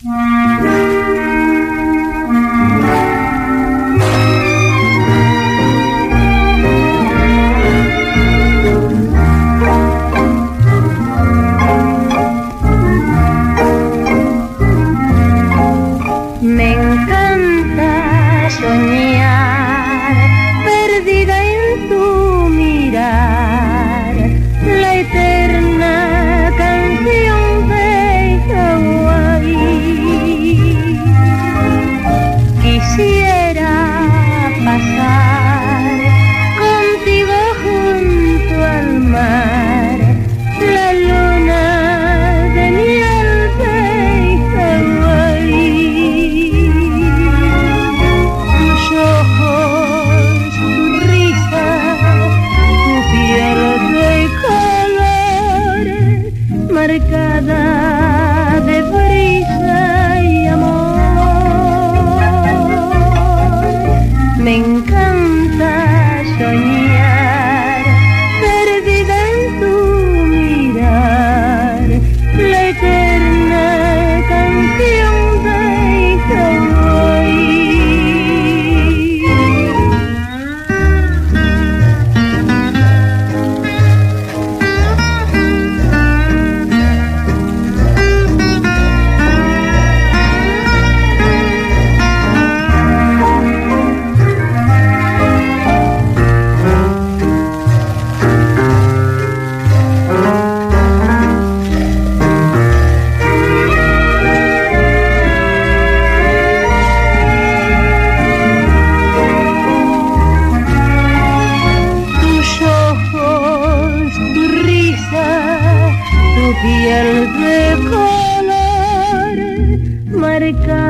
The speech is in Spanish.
Me encanta soñar, perdida en tu mirar, la eterna canción de Hawái. Quisiera pasar contigo junto al mar, la luna de miel de Hawái. Tus ojos, tu risa, tu piel de color, marcada de brisa y amor. Me encanta soñar, perdida en tu mirar, la eterna canción de Hawái. Piel de color marcada